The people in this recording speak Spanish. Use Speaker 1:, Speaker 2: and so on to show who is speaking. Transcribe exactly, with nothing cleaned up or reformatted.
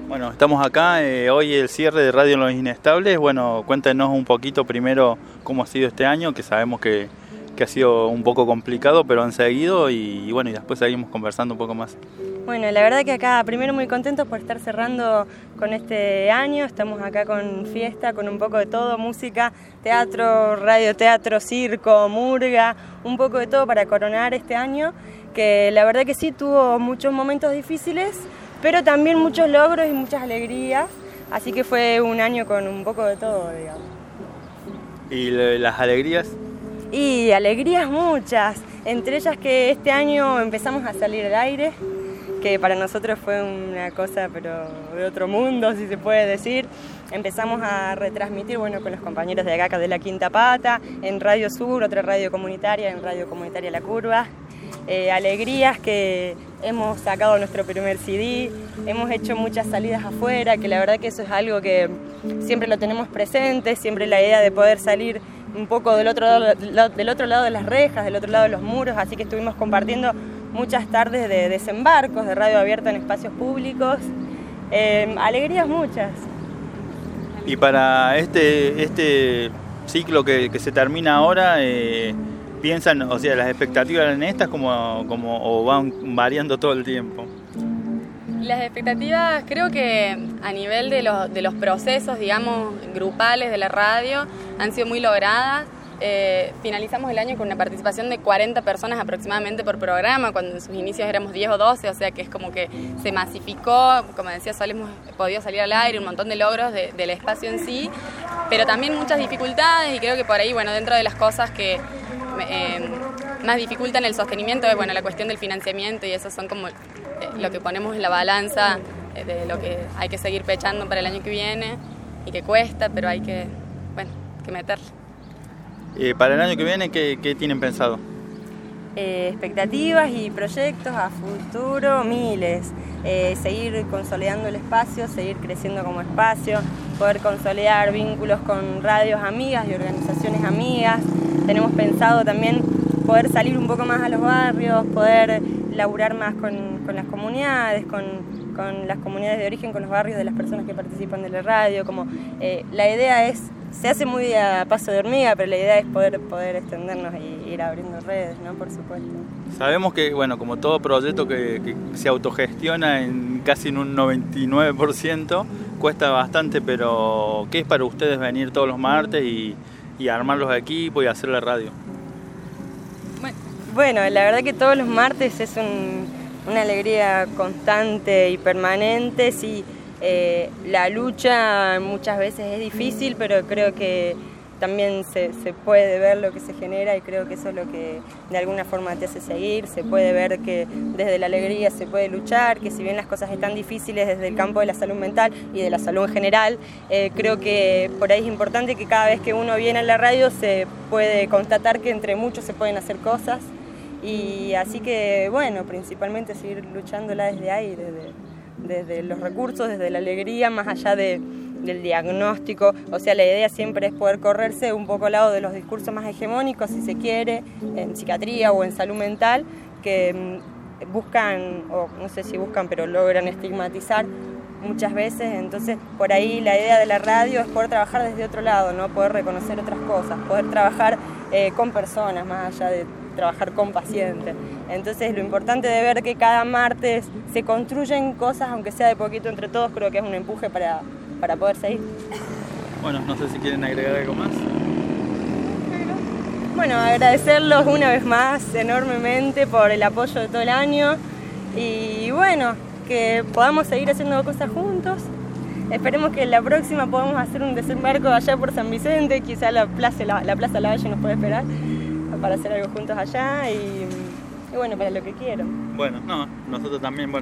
Speaker 1: Bueno, estamos acá, eh, hoy el cierre de Radio Los Inestables. Bueno, cuéntenos un poquito primero cómo ha sido este año, que sabemos que, que ha sido un poco complicado, pero han seguido y, y bueno, y después seguimos conversando un poco más.
Speaker 2: Bueno, la verdad que acá primero muy contentos por estar cerrando con este año. Estamos acá con fiesta, con un poco de todo, música, teatro, radioteatro, circo, murga, un poco de todo para coronar este año, que la verdad que sí tuvo muchos momentos difíciles, pero también muchos logros y muchas alegrías, así que fue un año con un poco de todo, digamos.
Speaker 1: ¿Y las alegrías?
Speaker 2: Y alegrías muchas, entre ellas que este año empezamos a salir al aire, que para nosotros fue una cosa pero de otro mundo, si se puede decir. Empezamos a retransmitir, bueno, con los compañeros de acá de la Quinta Pata, en Radio Sur, otra radio comunitaria, en Radio Comunitaria La Curva. Eh, alegrías que hemos sacado nuestro primer C D, hemos hecho muchas salidas afuera, que la verdad que eso es algo que siempre lo tenemos presente, siempre la idea de poder salir un poco del otro lado, del otro lado de las rejas, del otro lado de los muros, así que estuvimos compartiendo muchas tardes de desembarcos, de radio abierta en espacios públicos, eh, alegrías muchas.
Speaker 1: Y para este, este ciclo que, que se termina ahora, eh, ¿piensan, o sea, las expectativas en estas como, como, o van variando todo el tiempo?
Speaker 3: Las expectativas creo que a nivel de los, de los procesos, digamos, grupales de la radio han sido muy logradas. Eh, finalizamos el año con una participación de cuarenta personas aproximadamente por programa, cuando en sus inicios éramos diez o doce, o sea que es como que se masificó, como decía Sol, hemos podido salir al aire, un montón de logros de, del espacio en sí, pero también muchas dificultades y creo que por ahí, bueno, dentro de las cosas que eh, más dificultan el sostenimiento es, bueno, la cuestión del financiamiento y eso son como eh, lo que ponemos en la balanza eh, de lo que hay que seguir pechando para el año que viene y que cuesta, pero hay que, bueno, que meterle.
Speaker 1: Eh, para el año que viene, ¿qué, qué tienen pensado?
Speaker 2: Eh, expectativas y proyectos a futuro, miles. Eh, seguir consolidando el espacio, seguir creciendo como espacio, poder consolidar vínculos con radios amigas y organizaciones amigas. Tenemos pensado también poder salir un poco más a los barrios, poder laburar más con, con las comunidades, con, con las comunidades de origen, con los barrios de las personas que participan de la radio. Como, eh, la idea es, se hace muy a paso de hormiga, pero la idea es poder, poder extendernos y ir abriendo redes, ¿no? Por supuesto.
Speaker 1: Sabemos que, bueno, como todo proyecto que, que se autogestiona en casi en un noventa y nueve por ciento, cuesta bastante, pero ¿qué es para ustedes venir todos los martes y, y armar los equipos y hacer la radio?
Speaker 2: Bueno, la verdad que todos los martes es un, una alegría constante y permanente. Sí, eh, la lucha muchas veces es difícil, pero creo que también se, se puede ver lo que se genera y creo que eso es lo que de alguna forma te hace seguir. Se puede ver que desde la alegría se puede luchar, que si bien las cosas están difíciles desde el campo de la salud mental y de la salud en general, eh, creo que por ahí es importante que cada vez que uno viene a la radio se puede constatar que entre muchos se pueden hacer cosas. Y así que, bueno, principalmente seguir luchándola desde ahí, desde, desde los recursos, desde la alegría, más allá de, del diagnóstico. O sea, la idea siempre es poder correrse un poco al lado de los discursos más hegemónicos, si se quiere, en psiquiatría o en salud mental, que buscan, o no sé si buscan, pero logran estigmatizar muchas veces. Entonces, por ahí la idea de la radio es poder trabajar desde otro lado, ¿no? Poder reconocer otras cosas, poder trabajar eh, con personas, más allá de trabajar con pacientes. Entonces lo importante de ver que cada martes se construyen cosas, aunque sea de poquito entre todos, creo que es un empuje para, para poder seguir.
Speaker 1: Bueno, no sé si quieren agregar algo más.
Speaker 2: Bueno, agradecerlos una vez más enormemente por el apoyo de todo el año y bueno, que podamos seguir haciendo cosas juntos. Esperemos que la próxima podamos hacer un desembarco allá por San Vicente, quizá la Plaza, la, la Plaza Lavalle nos puede esperar para hacer algo juntos allá y, y bueno, para lo que quiero.
Speaker 1: Bueno, no, nosotros también, bueno.